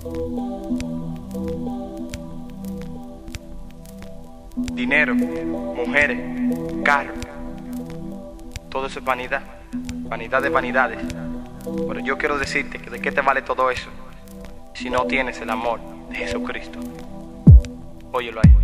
Dinero, mujeres, carros, todo eso es vanidad, vanidad de vanidades. Pero yo quiero decirte que de qué te vale todo eso si no tienes el amor de Jesucristo. Óyelo ahí.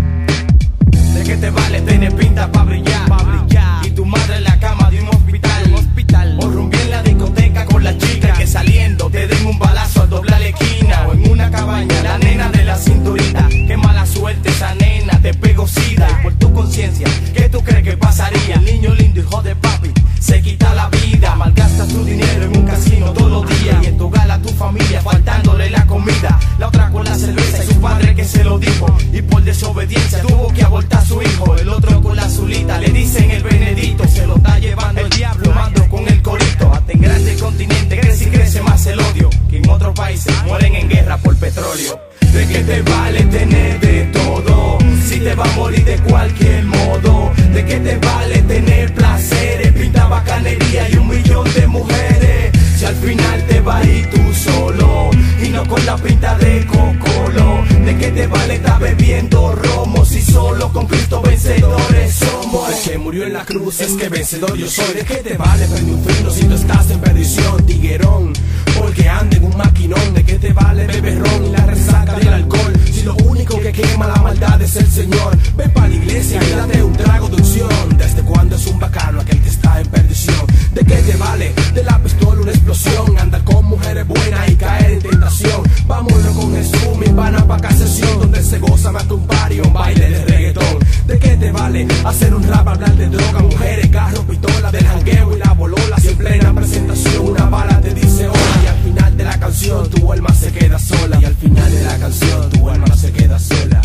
¿De qué te vale tener pinta pa' brillar? Y tu madre en la cama de un hospital, o rumbié en la discoteca con la chica, que saliendo te den un balazo al doblar la esquina, o en una cabaña la nena de la cinturita. Qué mala suerte esa nena, te pegó sida. Y por tu conciencia, ¿qué tú crees que pasaría? El niño lindo, hijo de papi, se quita la vida. Malgastas tu dinero en un casino todos los días, y en tu gala tu familia faltándole la comida. La otra con la cerveza y su padre que se lo dijo, y por desobediencia tuvo que abortar a su hijo. El otro con la azulita, le dicen el Benedito, se lo está llevando el diablo, mando con el corito. Hasta en grande continente crece y crece más el odio, que en otros países mueren en guerra por petróleo. ¿De qué te vale tener de todo si te va a morir de cualquier modo? ¿De qué te vale tener placeres, pinta bacanería y 1.000.000 de mujeres si al final te vas a ir tú solo y no con la pinta de cocolo? ¿De qué te vale estar bebiendo romo si solo con Cristo vencedores somos? El que murió en la cruz es que vencedor yo soy. ¿De qué te vale prender un freno si tú estás en perdición, tiguerón? Porque anda en un maquinón. ¿De qué te vale beber ron y la resaca del alcohol si lo único que quema la maldad es el Señor? Ven pa' la iglesia y date un trago de unción. ¿Desde cuándo es un bacano aquel que está en perdición? ¿De qué te vale de la pistola una explosión? Andar con mujeres buenas y caer en tentación. Vámonos con Jesús, mi pana, pa' cada sesión donde se goza más que un party, un baile de reggaetón. ¿De qué te vale hacer un rap, hablar de droga, mujeres, carros, pistola, del jangueo y la bolola? Si en plena presentación una bala te dice hola, y al final de la canción tu alma se queda sola. Y al final de la canción tu alma se queda sola.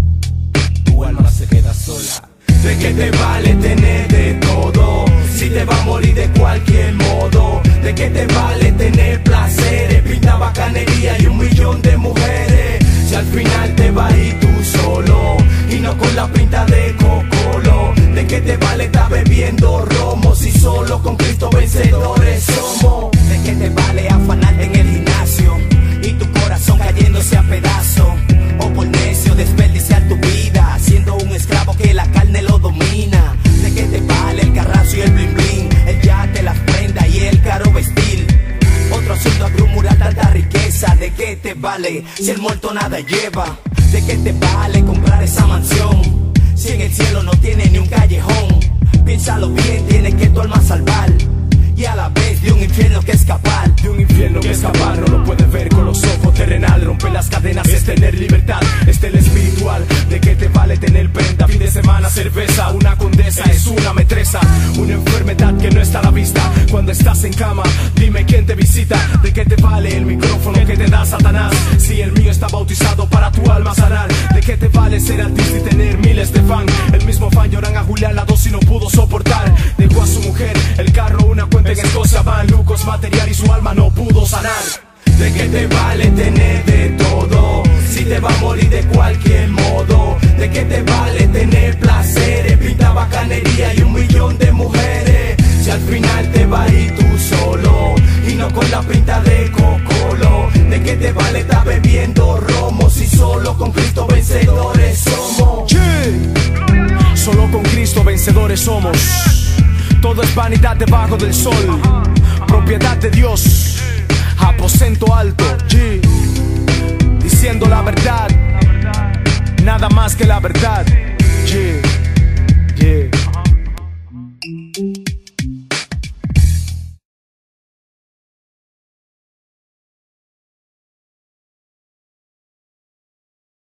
Tu alma se queda sola. ¿De qué te vale tener de todo si te va a morir de cualquier modo? ¿De qué te vale tener placeres, pinta bacanería y 1.000.000 de mujeres si al final te vas a ir tú solo y no con la pinta de cocolo? ¿De qué te vale estar bebiendo romo si solo con Cristo vencedores somos? ¿De qué te vale afanarte en el gimnasio y tu corazón cayéndose a pedazos? O por necio desperdiciar tu vida siendo un esclavo que la carne lo domina. ¿De qué te vale el carrazo y el bling bling, el yate, las prendas y el caro vestir? Otro asunto acumular tanta riqueza. ¿De qué te vale si el muerto nada lleva? ¿De qué te vale comprar esa mansión si en el cielo no tiene ni un callejón? Piénsalo bien, tienes que tu alma salvar y a la vez de un infierno que escapar. De un infierno que escapar no lo puedes ver con los ojos terrenal. Romper las cadenas es tener libertad, este es el espiritual. ¿De qué te vale tener prenda, fin de semana cerveza? Una condesa es una metresa, una enfermedad que no está a la vista. Cuando estás en cama, dime quién te visita. ¿De qué te vale el micrófono que te da Satanás si el mío está bautizado para tu alma sanar? ¿De qué te vale ser artista y tener miles de fans? El mismo fan lloran a Julián la dosis y no pudo soportar. Dejó a su mujer, el carro, una cuenta en Escocia, van lucos material y su alma no pudo sanar. ¿De qué te vale tener de todo si te va a morir de cualquier modo? ¿De qué te vale tener placeres, pinta bacanería y 1.000.000 de mujeres si al final te vas a ir tú solo y no con la pinta de cocolo? ¿De qué te vale estar bebiendo romo si solo con Cristo vencedores somos? Yeah. Solo con Cristo vencedores somos. Todo es vanidad debajo del sol, propiedad de Dios, aposento alto, yeah. Diciendo la verdad, nada más que la verdad, yeah.